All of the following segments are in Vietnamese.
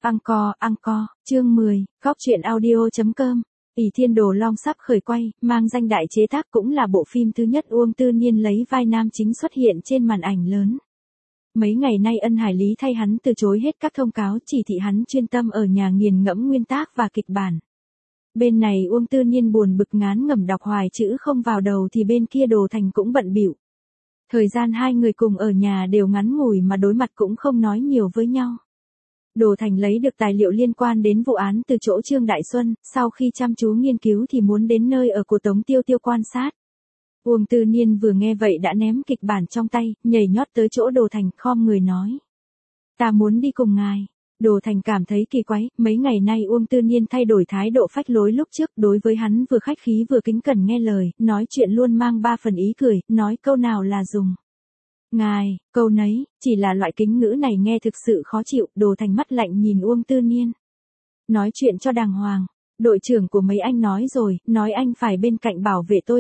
Angkor, chương 10, Góc truyện audio.com. Ỷ Thiên Đồ Long sắp khởi quay, mang danh đại chế tác cũng là bộ phim thứ nhất Uông Tư Niên lấy vai nam chính xuất hiện trên màn ảnh lớn. Mấy ngày nay Ân Hải Lý thay hắn từ chối hết các thông cáo, chỉ thị hắn chuyên tâm ở nhà nghiền ngẫm nguyên tác và kịch bản. Bên này Uông Tư Niên buồn bực ngán ngẩm đọc hoài chữ không vào đầu thì bên kia Đồ Thành cũng bận bịu. Thời gian hai người cùng ở nhà đều ngắn ngủi mà đối mặt cũng không nói nhiều với nhau. Đồ Thành lấy được tài liệu liên quan đến vụ án từ chỗ Trương Đại Xuân, sau khi chăm chú nghiên cứu thì muốn đến nơi ở của Tống Tiêu Tiêu quan sát. Uông Tư Niên vừa nghe vậy đã ném kịch bản trong tay, nhảy nhót tới chỗ Đồ Thành, khom người nói. Ta muốn đi cùng ngài. Đồ Thành cảm thấy kỳ quái, mấy ngày nay Uông Tư Niên thay đổi thái độ phách lối lúc trước, đối với hắn vừa khách khí vừa kính cẩn nghe lời, nói chuyện luôn mang ba phần ý cười, nói câu nào là dùng. Ngài, câu nấy, chỉ là loại kính ngữ này nghe thực sự khó chịu. Đồ Thành mắt lạnh nhìn Uông Tư Niên. Nói chuyện cho đàng hoàng, đội trưởng của mấy anh nói rồi, nói anh phải bên cạnh bảo vệ tôi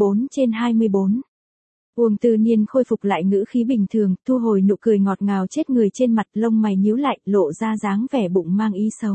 24/24. Uông Tư Niên khôi phục lại ngữ khí bình thường, thu hồi nụ cười ngọt ngào chết người trên mặt, lông mày nhíu lại, lộ ra dáng vẻ bụng mang ý xấu.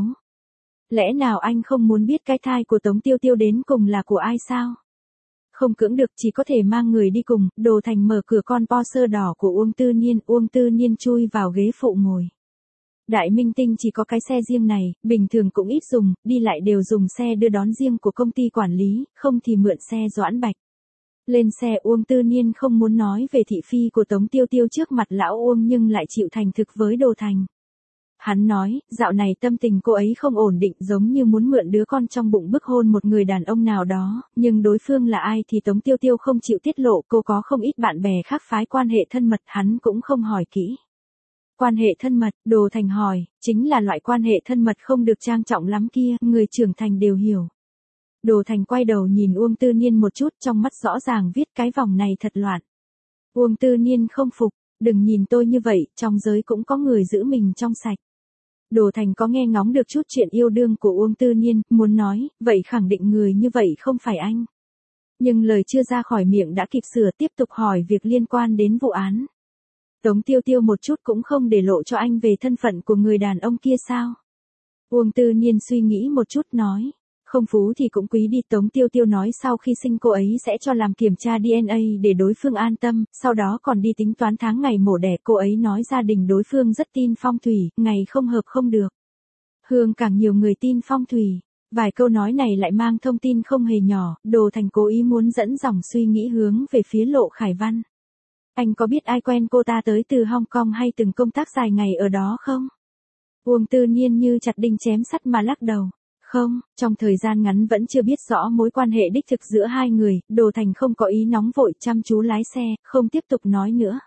Lẽ nào anh không muốn biết cái thai của Tống Tiêu Tiêu đến cùng là của ai sao? Không cưỡng được chỉ có thể mang người đi cùng. Đồ Thành mở cửa con Porsche đỏ của Uông Tư Niên chui vào ghế phụ ngồi. Đại minh tinh chỉ có cái xe riêng này, bình thường cũng ít dùng, đi lại đều dùng xe đưa đón riêng của công ty quản lý, không thì mượn xe Doãn Bạch. Lên xe Uông Tư Niên không muốn nói về thị phi của Tống Tiêu Tiêu trước mặt lão Uông nhưng lại chịu thành thực với Đồ Thành. Hắn nói, dạo này tâm tình cô ấy không ổn định, giống như muốn mượn đứa con trong bụng bức hôn một người đàn ông nào đó, nhưng đối phương là ai thì Tống Tiêu Tiêu không chịu tiết lộ, cô có không ít bạn bè khác phái quan hệ thân mật, hắn cũng không hỏi kỹ. Quan hệ thân mật, Đồ Thành hỏi, chính là loại quan hệ thân mật không được trang trọng lắm kia, người trưởng thành đều hiểu. Đồ Thành quay đầu nhìn Uông Tư Niên một chút, trong mắt rõ ràng viết cái vòng này thật loạn. Uông Tư Niên không phục, đừng nhìn tôi như vậy, trong giới cũng có người giữ mình trong sạch. Đồ Thành có nghe ngóng được chút chuyện yêu đương của Uông Tư Niên, muốn nói, vậy khẳng định người như vậy không phải anh. Nhưng lời chưa ra khỏi miệng đã kịp sửa, tiếp tục hỏi việc liên quan đến vụ án. Tống Tiêu Tiêu một chút cũng không để lộ cho anh về thân phận của người đàn ông kia sao? Uông Tư Niên suy nghĩ một chút nói. Không phú thì cũng quý đi. Tống Tiêu Tiêu nói sau khi sinh cô ấy sẽ cho làm kiểm tra DNA để đối phương an tâm, sau đó còn đi tính toán tháng ngày mổ đẻ. Cô ấy nói gia đình đối phương rất tin phong thủy, ngày không hợp không được. Hương càng nhiều người tin phong thủy. Vài câu nói này lại mang thông tin không hề nhỏ. Đồ Thành cố ý muốn dẫn dòng suy nghĩ hướng về phía Lộ Khải Văn. Anh có biết ai quen cô ta tới từ Hong Kong hay từng công tác dài ngày ở đó không? Uông Tư Niên như chặt đinh chém sắt mà lắc đầu. Không, trong thời gian ngắn vẫn chưa biết rõ mối quan hệ đích thực giữa hai người. Đồ Thành không có ý nóng vội, chăm chú lái xe, không tiếp tục nói nữa.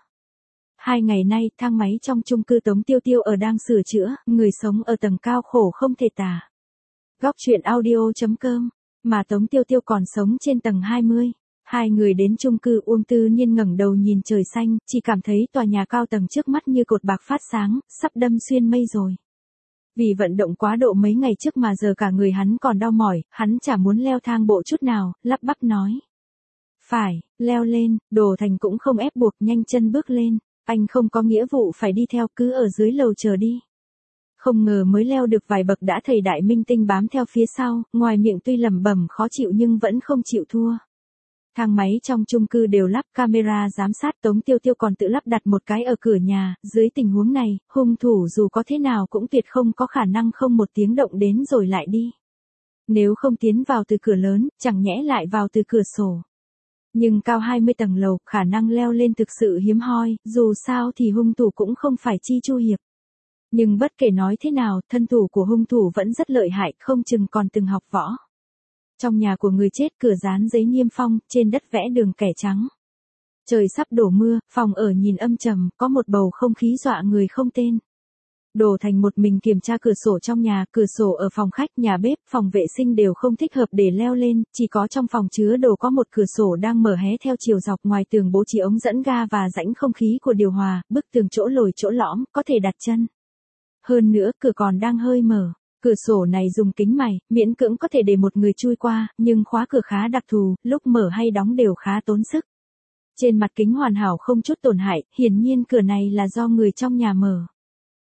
2 ngày nay, thang máy trong chung cư Tống Tiêu Tiêu ở đang sửa chữa, người sống ở tầng cao khổ không thể tả. Góc truyện audio.com, mà Tống Tiêu Tiêu còn sống trên tầng 20. Hai người đến chung cư, Uông Tư Niên ngẩng đầu nhìn trời xanh, chỉ cảm thấy tòa nhà cao tầng trước mắt như cột bạc phát sáng, sắp đâm xuyên mây rồi. Vì vận động quá độ mấy ngày trước mà giờ cả người hắn còn đau mỏi, hắn chả muốn leo thang bộ chút nào, lắp bắp nói. Phải, leo lên. Đồ Thành cũng không ép buộc, nhanh chân bước lên. Anh không có nghĩa vụ phải đi theo, cứ ở dưới lầu chờ đi. Không ngờ mới leo được vài bậc đã thấy đại minh tinh bám theo phía sau, ngoài miệng tuy lẩm bẩm khó chịu nhưng vẫn không chịu thua. Thang máy trong chung cư đều lắp camera giám sát. Tống Tiêu Tiêu còn tự lắp đặt một cái ở cửa nhà. Dưới tình huống này, hung thủ dù có thế nào cũng tuyệt không có khả năng không một tiếng động đến rồi lại đi. Nếu không tiến vào từ cửa lớn, chẳng nhẽ lại vào từ cửa sổ. Nhưng cao 20 tầng lầu, khả năng leo lên thực sự hiếm hoi, dù sao thì hung thủ cũng không phải Chi Chu Hiệp. Nhưng bất kể nói thế nào, thân thủ của hung thủ vẫn rất lợi hại, không chừng còn từng học võ. Trong nhà của người chết, cửa dán giấy niêm phong, trên đất vẽ đường kẻ trắng. Trời sắp đổ mưa, phòng ở nhìn âm trầm, có một bầu không khí dọa người không tên. Đồ Thành một mình kiểm tra cửa sổ trong nhà, cửa sổ ở phòng khách, nhà bếp, phòng vệ sinh đều không thích hợp để leo lên, chỉ có trong phòng chứa đồ có một cửa sổ đang mở hé theo chiều dọc, ngoài tường bố trí ống dẫn ga và rãnh không khí của điều hòa, bức tường chỗ lồi chỗ lõm, có thể đặt chân. Hơn nữa, cửa còn đang hơi mở. Cửa sổ này dùng kính mày, miễn cưỡng có thể để một người chui qua, nhưng khóa cửa khá đặc thù, lúc mở hay đóng đều khá tốn sức. Trên mặt kính hoàn hảo không chút tổn hại, hiển nhiên cửa này là do người trong nhà mở.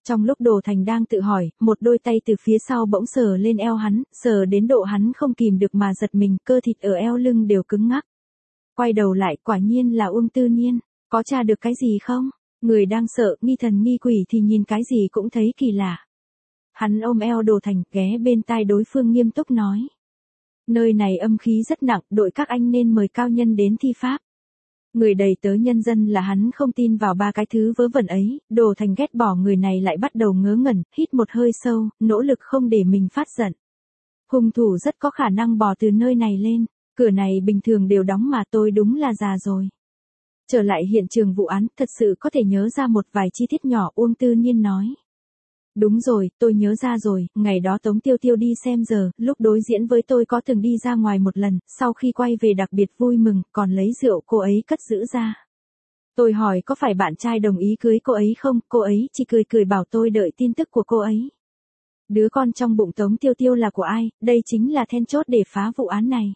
Trong lúc Đồ Thành đang tự hỏi, một đôi tay từ phía sau bỗng sờ lên eo hắn, sờ đến độ hắn không kìm được mà giật mình, cơ thịt ở eo lưng đều cứng ngắc. Quay đầu lại, quả nhiên là Uông Tư Nhiên, có tra được cái gì không? Người đang sợ, nghi thần nghi quỷ thì nhìn cái gì cũng thấy kỳ lạ. Hắn ôm eo Đồ Thành, ghé bên tai đối phương nghiêm túc nói. Nơi này âm khí rất nặng, đội các anh nên mời cao nhân đến thi pháp. Người đầy tớ nhân dân là hắn không tin vào ba cái thứ vớ vẩn ấy, Đồ Thành ghét bỏ người này lại bắt đầu ngớ ngẩn, hít một hơi sâu, nỗ lực không để mình phát giận. Hung thủ rất có khả năng bò từ nơi này lên, cửa này bình thường đều đóng mà tôi đúng là già rồi. Trở lại hiện trường vụ án, thật sự có thể nhớ ra một vài chi tiết nhỏ, Uông Tư Nhiên nói. Đúng rồi, tôi nhớ ra rồi, ngày đó Tống Tiêu Tiêu đi xem giờ, lúc đối diễn với tôi có từng đi ra ngoài một lần, sau khi quay về đặc biệt vui mừng, còn lấy rượu cô ấy cất giữ ra. Tôi hỏi có phải bạn trai đồng ý cưới cô ấy không, cô ấy chỉ cười cười bảo tôi đợi tin tức của cô ấy. Đứa con trong bụng Tống Tiêu Tiêu là của ai, đây chính là then chốt để phá vụ án này.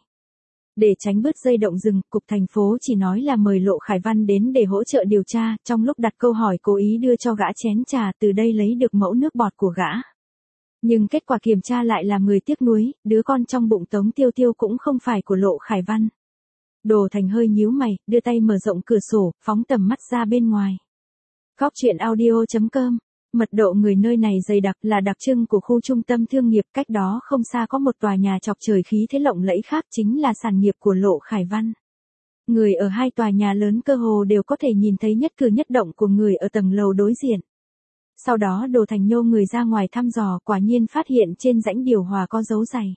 Để tránh bứt dây động rừng, Cục Thành phố chỉ nói là mời Lộ Khải Văn đến để hỗ trợ điều tra, trong lúc đặt câu hỏi cố ý đưa cho gã chén trà, từ đây lấy được mẫu nước bọt của gã. Nhưng kết quả kiểm tra lại làm người tiếc nuối, đứa con trong bụng Tống Tiêu Tiêu cũng không phải của Lộ Khải Văn. Đồ Thành hơi nhíu mày, đưa tay mở rộng cửa sổ, phóng tầm mắt ra bên ngoài. Góc truyện audio.com. Mật độ người nơi này dày đặc là đặc trưng của khu trung tâm thương nghiệp, cách đó không xa có một tòa nhà chọc trời khí thế lộng lẫy khác, chính là sản nghiệp của Lộ Khải Văn. Người ở hai tòa nhà lớn cơ hồ đều có thể nhìn thấy nhất cử nhất động của người ở tầng lầu đối diện. Sau đó Đồ Thành nhô người ra ngoài thăm dò, quả nhiên phát hiện trên rãnh điều hòa có dấu giày.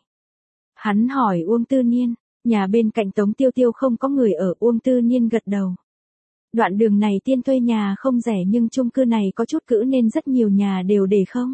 Hắn hỏi Uông Tư Nhiên, nhà bên cạnh Tống Tiêu Tiêu không có người ở, Uông Tư Nhiên gật đầu. Đoạn đường này tiên thuê nhà không rẻ nhưng chung cư này có chút cữ nên rất nhiều nhà đều để không.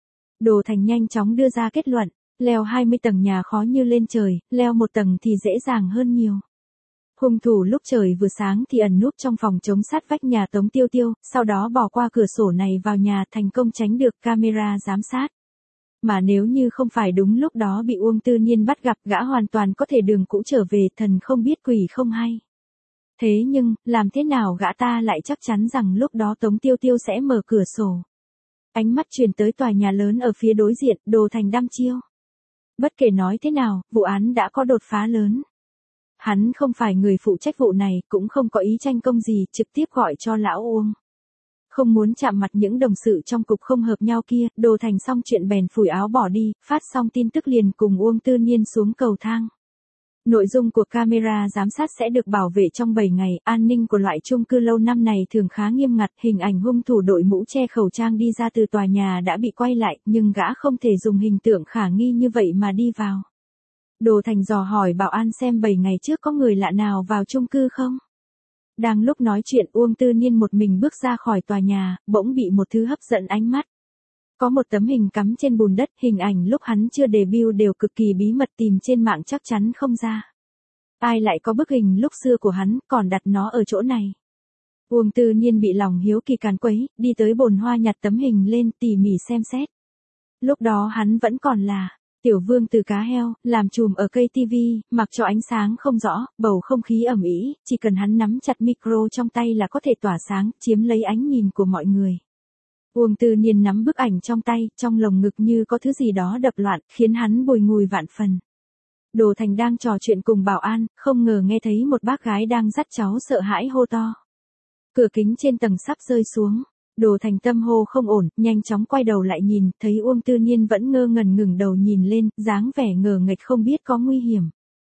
Đồ Thành nhanh chóng đưa ra kết luận, leo 20 tầng nhà khó như lên trời, leo một tầng thì dễ dàng hơn nhiều. Hung thủ lúc trời vừa sáng thì ẩn núp trong phòng chống sát vách nhà Tống Tiêu Tiêu, sau đó bỏ qua cửa sổ này vào nhà, thành công tránh được camera giám sát. Mà nếu như không phải đúng lúc đó bị Uông Tư Nhiên bắt gặp, gã hoàn toàn có thể đường cũ trở về, thần không biết quỷ không hay. Thế nhưng, làm thế nào gã ta lại chắc chắn rằng lúc đó Tống Tiêu Tiêu sẽ mở cửa sổ. Ánh mắt truyền tới tòa nhà lớn ở phía đối diện, Đồ Thành đăm chiêu. Bất kể nói thế nào, vụ án đã có đột phá lớn. Hắn không phải người phụ trách vụ này, cũng không có ý tranh công gì, trực tiếp gọi cho lão Uông. Không muốn chạm mặt những đồng sự trong cục không hợp nhau kia, Đồ Thành xong chuyện bèn phủi áo bỏ đi, phát xong tin tức liền cùng Uông Tư Nhiên xuống cầu thang. Nội dung của camera giám sát sẽ được bảo vệ trong 7 ngày, an ninh của loại chung cư lâu năm này thường khá nghiêm ngặt, hình ảnh hung thủ đội mũ che khẩu trang đi ra từ tòa nhà đã bị quay lại, nhưng gã không thể dùng hình tượng khả nghi như vậy mà đi vào. Đồ Thành dò hỏi bảo an xem 7 ngày trước có người lạ nào vào chung cư không? Đang lúc nói chuyện, Uông Tư Nhiên một mình bước ra khỏi tòa nhà, bỗng bị một thứ hấp dẫn ánh mắt. Có một tấm hình cắm trên bùn đất, hình ảnh lúc hắn chưa debut đều cực kỳ bí mật, tìm trên mạng chắc chắn không ra. Ai lại có bức hình lúc xưa của hắn, còn đặt nó ở chỗ này? Uông Tư Nhiên bị lòng hiếu kỳ càn quấy, đi tới bồn hoa nhặt tấm hình lên tỉ mỉ xem xét. Lúc đó hắn vẫn còn là tiểu vương từ cá heo, làm chùm ở cây tivi, mặc cho ánh sáng không rõ, bầu không khí ẩm ĩ, chỉ cần hắn nắm chặt micro trong tay là có thể tỏa sáng, chiếm lấy ánh nhìn của mọi người. Uông Tư Nhiên nắm bức ảnh trong tay, trong lồng ngực như có thứ gì đó đập loạn, khiến hắn bùi ngùi vạn phần. Đồ Thành đang trò chuyện cùng bảo an, không ngờ nghe thấy một bác gái đang dắt cháu sợ hãi hô to. Cửa kính trên tầng sắp rơi xuống. Đồ Thành tâm hô không ổn, nhanh chóng quay đầu lại nhìn, thấy Uông Tư Nhiên vẫn ngơ ngẩn ngẩng đầu nhìn lên, dáng vẻ ngờ nghệch không biết có nguy hiểm.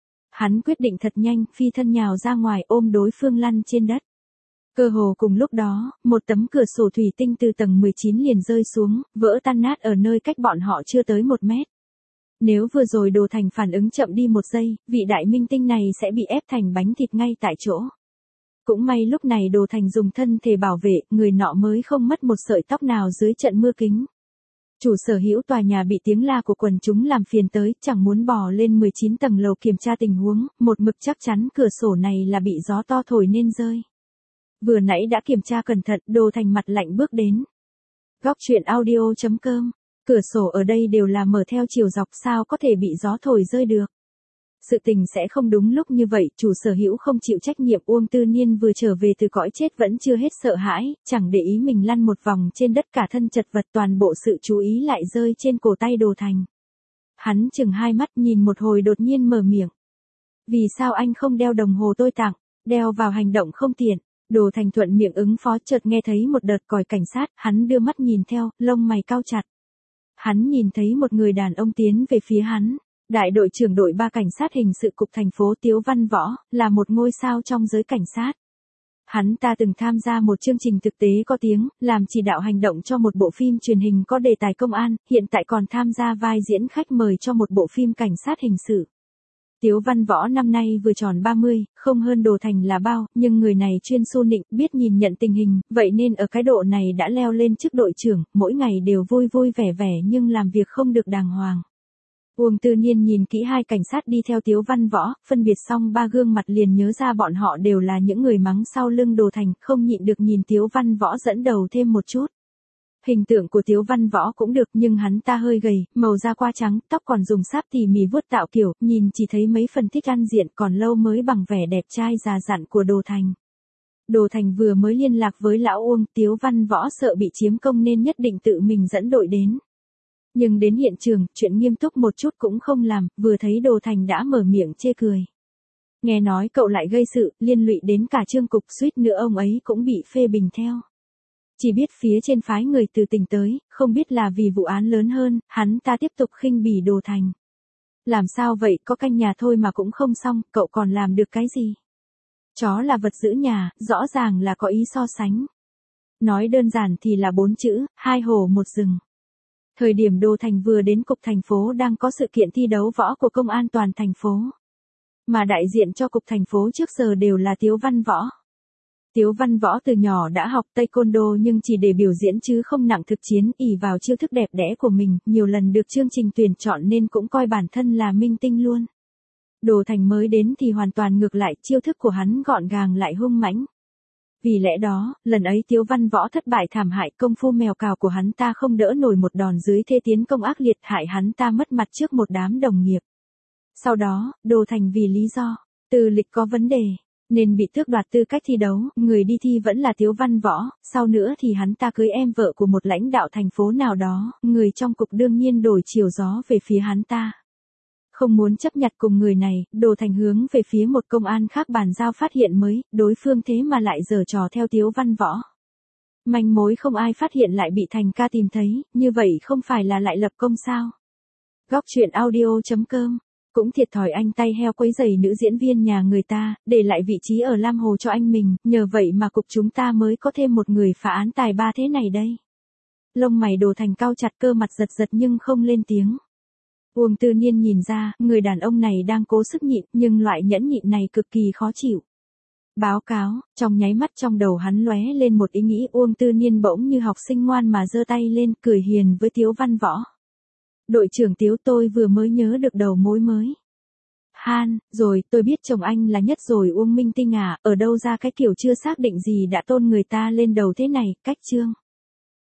Hắn quyết định thật nhanh, phi thân nhào ra ngoài ôm đối phương lăn trên đất. Cơ hồ cùng lúc đó, một tấm cửa sổ thủy tinh từ tầng 19 liền rơi xuống, vỡ tan nát ở nơi cách bọn họ chưa tới 1 mét. Nếu vừa rồi Đồ Thành phản ứng chậm đi 1 giây, vị đại minh tinh này sẽ bị ép thành bánh thịt ngay tại chỗ. Cũng may lúc này Đồ Thành dùng thân thể bảo vệ, người nọ mới không mất một sợi tóc nào dưới trận mưa kính. Chủ sở hữu tòa nhà bị tiếng la của quần chúng làm phiền tới, chẳng muốn bò lên 19 tầng lầu kiểm tra tình huống, một mực chắc chắn cửa sổ này là bị gió to thổi nên rơi. Vừa nãy đã kiểm tra cẩn thận, Đồ Thành mặt lạnh bước đến. Góc truyện audio.com, cửa sổ ở đây đều là mở theo chiều dọc, sao có thể bị gió thổi rơi được. sự tình sẽ không đúng lúc như vậy, chủ sở hữu không chịu trách nhiệm. Uông Tư Niên vừa trở về từ cõi chết vẫn chưa hết sợ hãi, chẳng để ý mình lăn một vòng trên đất cả thân chật vật, toàn bộ sự chú ý lại rơi trên cổ tay Đồ Thành. Hắn chừng hai mắt nhìn một hồi đột nhiên mở miệng. Vì sao anh không đeo đồng hồ tôi tặng, đeo vào hành động không tiện. Đồ Thành thuận miệng ứng phó, chợt nghe thấy một đợt còi cảnh sát, hắn đưa mắt nhìn theo, lông mày cau chặt. Hắn nhìn thấy một người đàn ông tiến về phía hắn. Đại đội trưởng đội 3 cảnh sát hình sự cục thành phố Tiếu Văn Võ, là một ngôi sao trong giới cảnh sát. Hắn ta từng tham gia một chương trình thực tế có tiếng, làm chỉ đạo hành động cho một bộ phim truyền hình có đề tài công an, hiện tại còn tham gia vai diễn khách mời cho một bộ phim cảnh sát hình sự. Tiếu Văn Võ năm nay vừa tròn 30, không hơn Đồ Thành là bao, nhưng người này chuyên xu nịnh, biết nhìn nhận tình hình, vậy nên ở cái độ này đã leo lên chức đội trưởng, mỗi ngày đều vui vui vẻ vẻ nhưng làm việc không được đàng hoàng. Uông Tư Niên nhìn kỹ hai cảnh sát đi theo Tiếu Văn Võ, phân biệt xong ba gương mặt liền nhớ ra bọn họ đều là những người mắng sau lưng Đồ Thành, không nhịn được nhìn Tiếu Văn Võ dẫn đầu thêm một chút. Hình tượng của Tiếu Văn Võ cũng được, nhưng hắn ta hơi gầy, màu da qua trắng, tóc còn dùng sáp tỉ mỉ vuốt tạo kiểu, nhìn chỉ thấy mấy phần thích ăn diện, còn lâu mới bằng vẻ đẹp trai già dặn của Đồ Thành. Đồ Thành vừa mới liên lạc với lão Uông, Tiếu Văn Võ sợ bị chiếm công nên nhất định tự mình dẫn đội đến. Nhưng đến hiện trường, chuyện nghiêm túc một chút cũng không làm, vừa thấy Đồ Thành đã mở miệng chê cười. Nghe nói cậu lại gây sự, liên lụy đến cả Trương cục, suýt nữa ông ấy cũng bị phê bình theo. Chỉ biết phía trên phái người từ tỉnh tới, không biết là vì vụ án lớn hơn, hắn ta tiếp tục khinh bỉ Đồ Thành. Làm sao vậy, có canh nhà thôi mà cũng không xong, cậu còn làm được cái gì? Chó là vật giữ nhà, rõ ràng là có ý so sánh. Nói đơn giản thì là 4 chữ, 2 hổ 1 rừng. Thời điểm Đồ Thành vừa đến cục thành phố đang có sự kiện thi đấu võ của công an toàn thành phố. Mà đại diện cho cục thành phố trước giờ đều là Tiếu Văn Võ. Tiếu Văn Võ từ nhỏ đã học taekwondo nhưng chỉ để biểu diễn chứ không nặng thực chiến, ỷ vào chiêu thức đẹp đẽ của mình, nhiều lần được chương trình tuyển chọn nên cũng coi bản thân là minh tinh luôn. Đồ Thành mới đến thì hoàn toàn ngược lại, chiêu thức của hắn gọn gàng lại hung mãnh. Vì lẽ đó, lần ấy Tiếu Văn Võ thất bại thảm hại, công phu mèo cào của hắn ta không đỡ nổi một đòn dưới thế tiến công ác liệt, hại hắn ta mất mặt trước một đám đồng nghiệp. Sau đó, Đồ Thành vì lý do tư lịch có vấn đề nên bị tước đoạt tư cách thi đấu, người đi thi vẫn là Tiếu Văn Võ, sau nữa thì hắn ta cưới em vợ của một lãnh đạo thành phố nào đó, người trong cục đương nhiên đổi chiều gió về phía hắn ta. Không muốn chấp nhặt cùng người này, Đồ Thành hướng về phía một công an khác bàn giao phát hiện mới, đối phương thế mà lại giở trò theo Tiếu Văn Võ. Manh mối không ai phát hiện lại bị Thành ca tìm thấy, như vậy không phải là lại lập công sao? Góc truyện audio.com. Cũng thiệt thòi anh tay heo quấy giày nữ diễn viên nhà người ta, để lại vị trí ở Lam Hồ cho anh mình, nhờ vậy mà cục chúng ta mới có thêm một người phá án tài ba thế này đây. Lông mày Đồ Thành cau chặt, cơ mặt giật giật nhưng không lên tiếng. Uông Tư Niên nhìn ra, người đàn ông này đang cố sức nhịn, nhưng loại nhẫn nhịn này cực kỳ khó chịu. Báo cáo, trong nháy mắt trong đầu hắn lóe lên một ý nghĩ. Uông Tư Niên bỗng như học sinh ngoan mà giơ tay lên, cười hiền với Tiếu Văn Võ. Đội trưởng Tiếu, tôi vừa mới nhớ được đầu mối mới. Han, rồi, tôi biết chồng anh là Nhất rồi. Uông Minh Tinh à, ở đâu ra cái kiểu chưa xác định gì đã tôn người ta lên đầu thế này, cách chương.